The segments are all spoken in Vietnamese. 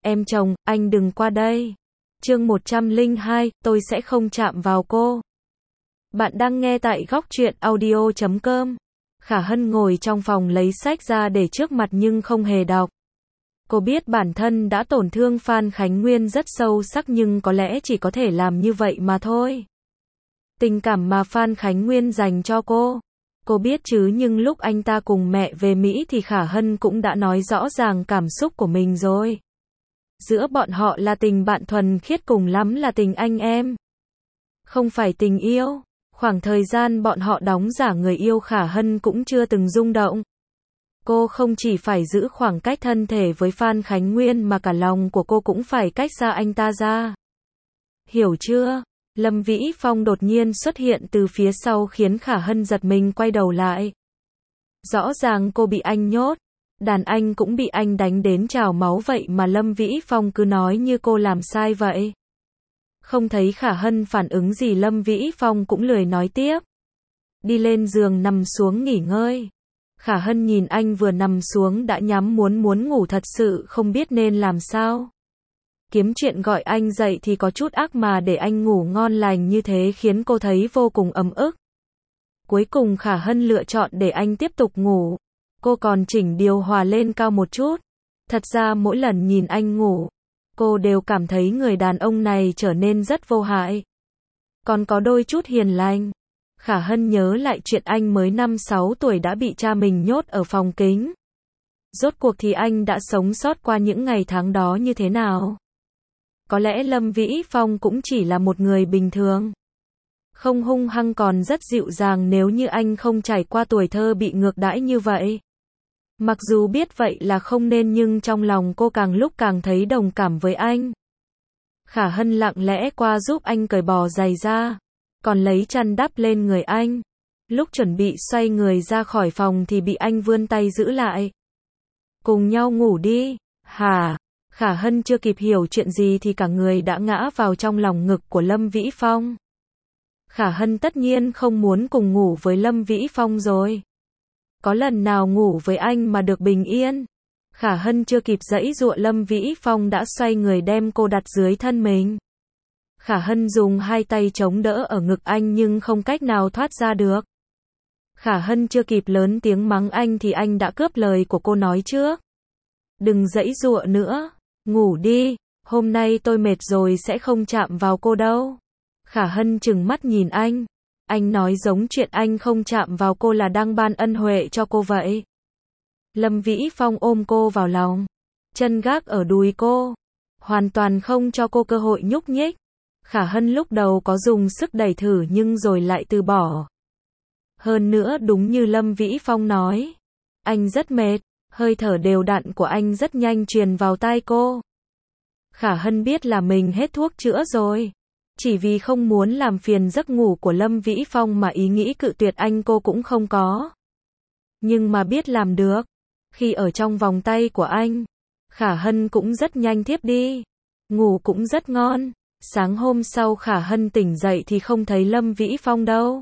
Em chồng, anh đừng qua đây. Chương 102, tôi sẽ không chạm vào cô. Bạn đang nghe tại góc truyện audio.com. Khả Hân ngồi trong phòng lấy sách ra để trước mặt nhưng không hề đọc. Cô biết bản thân đã tổn thương Phan Khánh Nguyên rất sâu sắc nhưng có lẽ chỉ có thể làm như vậy mà thôi. Tình cảm mà Phan Khánh Nguyên dành cho cô biết chứ, nhưng lúc anh ta cùng mẹ về Mỹ thì Khả Hân cũng đã nói rõ ràng cảm xúc của mình rồi. Giữa bọn họ là tình bạn thuần khiết, cùng lắm là tình anh em. Không phải tình yêu. Khoảng thời gian bọn họ đóng giả người yêu, Khả Hân cũng chưa từng rung động. Cô không chỉ phải giữ khoảng cách thân thể với Phan Khánh Nguyên mà cả lòng của cô cũng phải cách xa anh ta ra. Hiểu chưa? Lâm Vĩ Phong đột nhiên xuất hiện từ phía sau khiến Khả Hân giật mình quay đầu lại. Rõ ràng cô bị anh nhốt. Đàn anh cũng bị anh đánh đến trào máu vậy mà Lâm Vĩ Phong cứ nói như cô làm sai vậy. Không thấy Khả Hân phản ứng gì, Lâm Vĩ Phong cũng lười nói tiếp. Đi lên giường nằm xuống nghỉ ngơi. Khả Hân nhìn anh vừa nằm xuống đã nhắm muốn ngủ, thật sự không biết nên làm sao. Kiếm chuyện gọi anh dậy thì có chút ác, mà để anh ngủ ngon lành như thế khiến cô thấy vô cùng ấm ức. Cuối cùng Khả Hân lựa chọn để anh tiếp tục ngủ. Cô còn chỉnh điều hòa lên cao một chút. Thật ra mỗi lần nhìn anh ngủ, cô đều cảm thấy người đàn ông này trở nên rất vô hại. Còn có đôi chút hiền lành. Khả Hân nhớ lại chuyện anh mới 5-6 tuổi đã bị cha mình nhốt ở phòng kính. Rốt cuộc thì anh đã sống sót qua những ngày tháng đó như thế nào? Có lẽ Lâm Vĩ Phong cũng chỉ là một người bình thường. Không hung hăng, còn rất dịu dàng, nếu như anh không trải qua tuổi thơ bị ngược đãi như vậy. Mặc dù biết vậy là không nên nhưng trong lòng cô càng lúc càng thấy đồng cảm với anh. Khả Hân lặng lẽ qua giúp anh cởi bò giày ra, còn lấy chăn đắp lên người anh. Lúc chuẩn bị xoay người ra khỏi phòng thì bị anh vươn tay giữ lại. Cùng nhau ngủ đi. Hả? Khả Hân chưa kịp hiểu chuyện gì thì cả người đã ngã vào trong lòng ngực của Lâm Vĩ Phong. Khả Hân tất nhiên không muốn cùng ngủ với Lâm Vĩ Phong rồi. Có lần nào ngủ với anh mà được bình yên. Khả Hân chưa kịp giãy giụa, Lâm Vĩ Phong đã xoay người đem cô đặt dưới thân mình. Khả Hân dùng hai tay chống đỡ ở ngực anh nhưng không cách nào thoát ra được. Khả Hân chưa kịp lớn tiếng mắng anh thì anh đã cướp lời của cô nói trước. Đừng giãy giụa nữa, ngủ đi, hôm nay tôi mệt rồi sẽ không chạm vào cô đâu. Khả Hân trừng mắt nhìn anh nói giống chuyện anh không chạm vào cô là đang ban ân huệ cho cô vậy. Lâm Vĩ Phong ôm cô vào lòng, chân gác ở đùi cô, hoàn toàn không cho cô cơ hội nhúc nhích. Khả Hân lúc đầu có dùng sức đẩy thử nhưng rồi lại từ bỏ. Hơn nữa đúng như Lâm Vĩ Phong nói, anh rất mệt, hơi thở đều đặn của anh rất nhanh truyền vào tai cô. Khả Hân biết là mình hết thuốc chữa rồi. Chỉ vì không muốn làm phiền giấc ngủ của Lâm Vĩ Phong mà ý nghĩ cự tuyệt anh cô cũng không có. Nhưng mà biết làm được. Khi ở trong vòng tay của anh, Khả Hân cũng rất nhanh thiếp đi. Ngủ cũng rất ngon. Sáng hôm sau Khả Hân tỉnh dậy thì không thấy Lâm Vĩ Phong đâu.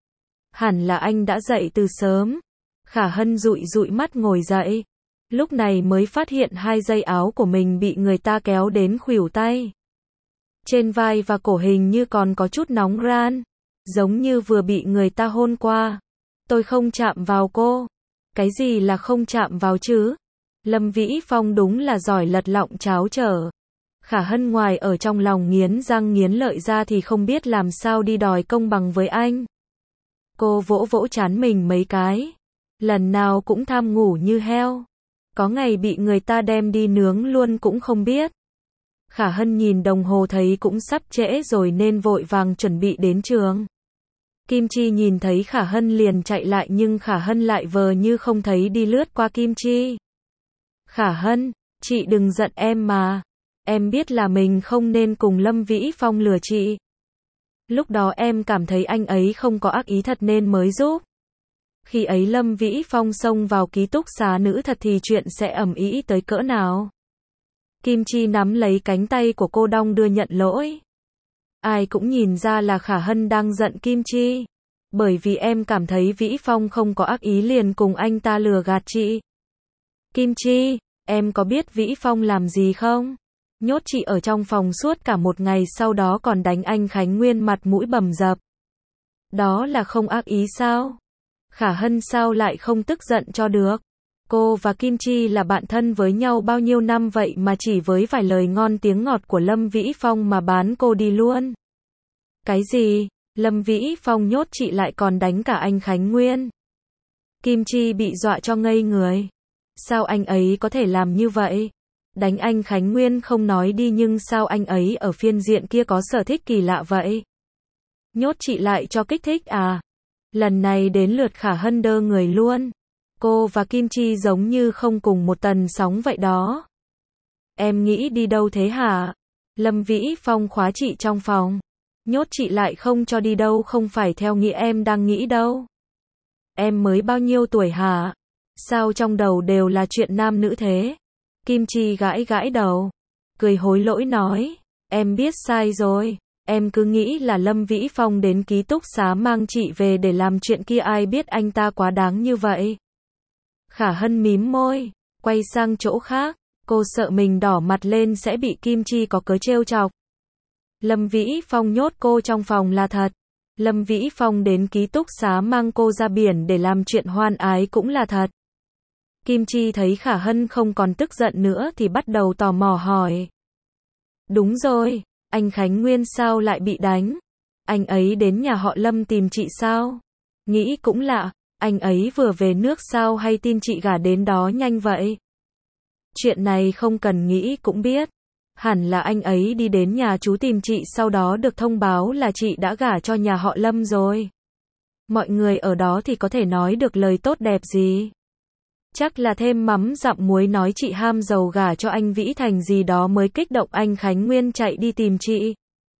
Hẳn là anh đã dậy từ sớm. Khả Hân dụi dụi mắt ngồi dậy. Lúc này mới phát hiện hai dây áo của mình bị người ta kéo đến khuỷu tay. Trên vai và cổ hình như còn có chút nóng ran, giống như vừa bị người ta hôn qua. Tôi không chạm vào cô. Cái gì là không chạm vào chứ? Lâm Vĩ Phong đúng là giỏi lật lọng cháo trở. Khả Hân ngoài ở trong lòng nghiến răng nghiến lợi ra thì không biết làm sao đi đòi công bằng với anh. Cô vỗ vỗ trán mình mấy cái. Lần nào cũng tham ngủ như heo. Có ngày bị người ta đem đi nướng luôn cũng không biết. Khả Hân nhìn đồng hồ thấy cũng sắp trễ rồi nên vội vàng chuẩn bị đến trường. Kim Chi nhìn thấy Khả Hân liền chạy lại nhưng Khả Hân lại vờ như không thấy đi lướt qua Kim Chi. Khả Hân, chị đừng giận em mà. Em biết là mình không nên cùng Lâm Vĩ Phong lừa chị. Lúc đó em cảm thấy anh ấy không có ác ý thật nên mới giúp. Khi ấy Lâm Vĩ Phong xông vào ký túc xá nữ thật thì chuyện sẽ ầm ĩ tới cỡ nào. Kim Chi nắm lấy cánh tay của cô đong đưa nhận lỗi. Ai cũng nhìn ra là Khả Hân đang giận Kim Chi. Bởi vì em cảm thấy Vĩ Phong không có ác ý liền cùng anh ta lừa gạt chị. Kim Chi, em có biết Vĩ Phong làm gì không? nhốt chị ở trong phòng suốt cả một ngày, sau đó còn đánh anh Khánh Nguyên mặt mũi bầm dập. Đó là không ác ý sao? Khả Hân sao lại không tức giận cho được? Cô và Kim Chi là bạn thân với nhau bao nhiêu năm vậy mà chỉ với vài lời ngon tiếng ngọt của Lâm Vĩ Phong mà bán cô đi luôn. Cái gì? Lâm Vĩ Phong nhốt chị lại còn đánh cả anh Khánh Nguyên. Kim Chi bị dọa cho ngây người. Sao anh ấy có thể làm như vậy? Đánh anh Khánh Nguyên không nói đi, nhưng sao anh ấy ở phiên diện kia có sở thích kỳ lạ vậy? Nhốt chị lại cho kích thích à? Lần này đến lượt Khả Hân đơ người luôn. Cô và Kim Chi giống như không cùng một tần sóng vậy đó. Em nghĩ đi đâu thế hả? Lâm Vĩ Phong khóa chị trong phòng. Nhốt chị lại không cho đi đâu, không phải theo nghĩa em đang nghĩ đâu. Em mới bao nhiêu tuổi hả? Sao trong đầu đều là chuyện nam nữ thế? Kim Chi gãi gãi đầu, cười hối lỗi nói, em biết sai rồi. Em cứ nghĩ là Lâm Vĩ Phong đến ký túc xá mang chị về để làm chuyện kia, ai biết anh ta quá đáng như vậy. Khả Hân mím môi, quay sang chỗ khác, cô sợ mình đỏ mặt lên sẽ bị Kim Chi có cớ trêu chọc. Lâm Vĩ Phong nhốt cô trong phòng là thật. Lâm Vĩ Phong đến ký túc xá mang cô ra biển để làm chuyện hoan ái cũng là thật. Kim Chi thấy Khả Hân không còn tức giận nữa thì bắt đầu tò mò hỏi. Đúng rồi, anh Khánh Nguyên sao lại bị đánh? Anh ấy đến nhà họ Lâm tìm chị sao? Nghĩ cũng lạ, anh ấy vừa về nước sao hay tin chị gả đến đó nhanh vậy? Chuyện này không cần nghĩ cũng biết. Hẳn là anh ấy đi đến nhà chú tìm chị, sau đó được thông báo là chị đã gả cho nhà họ Lâm rồi. Mọi người ở đó thì có thể nói được lời tốt đẹp gì? Chắc là thêm mắm dặm muối nói chị ham giàu gả cho anh Vĩ Thành gì đó mới kích động anh Khánh Nguyên chạy đi tìm chị.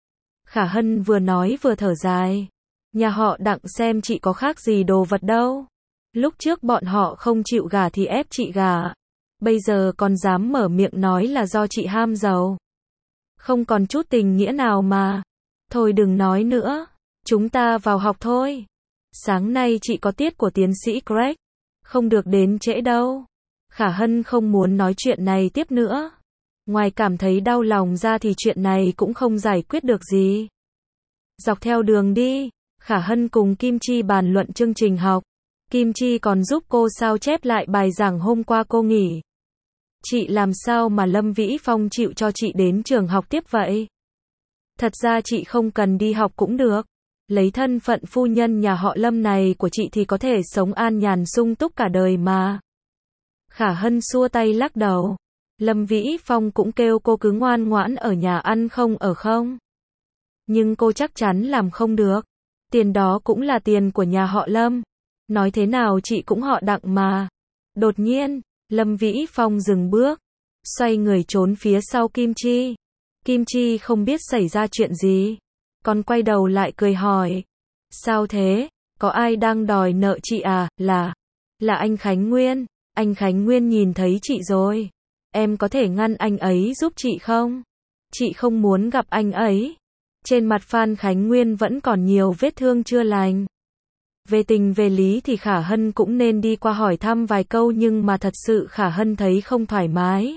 Khả Hân vừa nói vừa thở dài. Nhà họ Đặng xem chị có khác gì đồ vật đâu. Lúc trước bọn họ không chịu gả thì ép chị gả. Bây giờ còn dám mở miệng nói là do chị ham giàu. Không còn chút tình nghĩa nào mà. Thôi đừng nói nữa. Chúng ta vào học thôi. Sáng nay chị có tiết của tiến sĩ Craig. Không được đến trễ đâu. Khả Hân không muốn nói chuyện này tiếp nữa. Ngoài cảm thấy đau lòng ra thì chuyện này cũng không giải quyết được gì. Dọc theo đường đi, Khả Hân cùng Kim Chi bàn luận chương trình học. Kim Chi còn giúp cô sao chép lại bài giảng hôm qua cô nghỉ. Chị làm sao mà Lâm Vĩ Phong chịu cho chị đến trường học tiếp vậy? Thật ra chị không cần đi học cũng được. Lấy thân phận phu nhân nhà họ Lâm này của chị thì có thể sống an nhàn sung túc cả đời mà. Khả Hân xua tay lắc đầu. Lâm Vĩ Phong cũng kêu cô cứ ngoan ngoãn ở nhà ăn không ở không. Nhưng cô chắc chắn làm không được. Tiền đó cũng là tiền của nhà họ Lâm. Nói thế nào chị cũng họ Đặng mà. Đột nhiên, Lâm Vĩ Phong dừng bước, xoay người trốn phía sau Kim Chi. Kim Chi không biết xảy ra chuyện gì, còn quay đầu lại cười hỏi. Sao thế? Có ai đang đòi nợ chị à? Là anh Khánh Nguyên. Anh Khánh Nguyên nhìn thấy chị rồi. Em có thể ngăn anh ấy giúp chị không? Chị không muốn gặp anh ấy. Trên mặt Phan Khánh Nguyên vẫn còn nhiều vết thương chưa lành. Về tình về lý thì Khả Hân cũng nên đi qua hỏi thăm vài câu, nhưng mà thật sự Khả Hân thấy không thoải mái.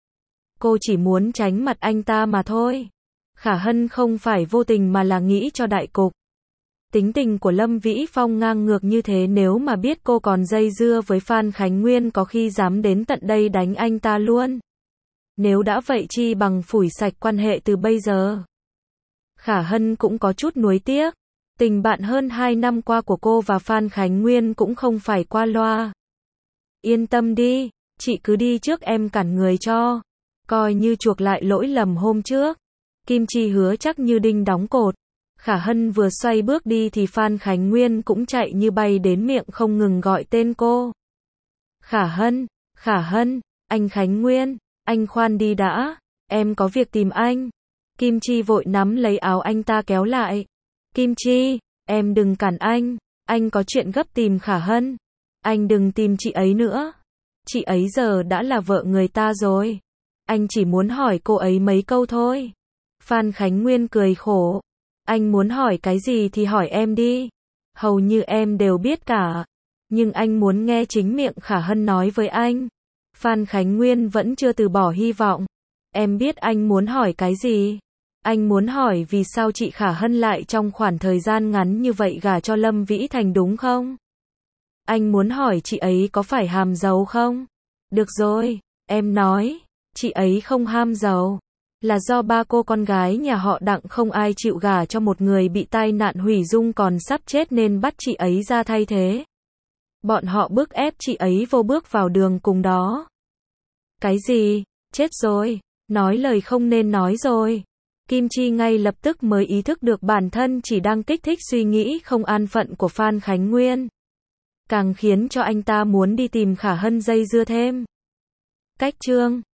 Cô chỉ muốn tránh mặt anh ta mà thôi. Khả Hân không phải vô tình mà là nghĩ cho đại cục. Tính tình của Lâm Vĩ Phong ngang ngược như thế, nếu mà biết cô còn dây dưa với Phan Khánh Nguyên có khi dám đến tận đây đánh anh ta luôn. Nếu đã vậy chi bằng phủi sạch quan hệ từ bây giờ. Khả Hân cũng có chút nuối tiếc. Tình bạn hơn 2 năm qua của cô và Phan Khánh Nguyên cũng không phải qua loa. Yên tâm đi, chị cứ đi trước em cản người cho. Coi như chuộc lại lỗi lầm hôm trước. Kim Chi hứa chắc như đinh đóng cột. Khả Hân vừa xoay bước đi thì Phan Khánh Nguyên cũng chạy như bay đến miệng không ngừng gọi tên cô. Khả Hân, anh Khánh Nguyên, anh khoan đi đã, em có việc tìm anh. Kim Chi vội nắm lấy áo anh ta kéo lại. Kim Chi, em đừng cản anh có chuyện gấp tìm Khả Hân. Anh đừng tìm chị ấy nữa. Chị ấy giờ đã là vợ người ta rồi. Anh chỉ muốn hỏi cô ấy mấy câu thôi. Phan Khánh Nguyên cười khổ. Anh muốn hỏi cái gì thì hỏi em đi. Hầu như em đều biết cả. Nhưng anh muốn nghe chính miệng Khả Hân nói với anh. Phan Khánh Nguyên vẫn chưa từ bỏ hy vọng. Em biết anh muốn hỏi cái gì. Anh muốn hỏi vì sao chị Khả Hân lại trong khoảng thời gian ngắn như vậy gả cho Lâm Vĩ Thành đúng không? Anh muốn hỏi chị ấy có phải ham giàu không? Được rồi, em nói, chị ấy không ham giàu. Là do ba cô con gái nhà họ Đặng không ai chịu gả cho một người bị tai nạn hủy dung còn sắp chết nên bắt chị ấy ra thay thế. Bọn họ bức ép chị ấy vô bước vào đường cùng đó. Cái gì? Chết rồi. Nói lời không nên nói rồi. Kim Chi ngay lập tức mới ý thức được bản thân chỉ đang kích thích suy nghĩ không an phận của Phan Khánh Nguyên. Càng khiến cho anh ta muốn đi tìm Khả Hân dây dưa thêm. Cách chương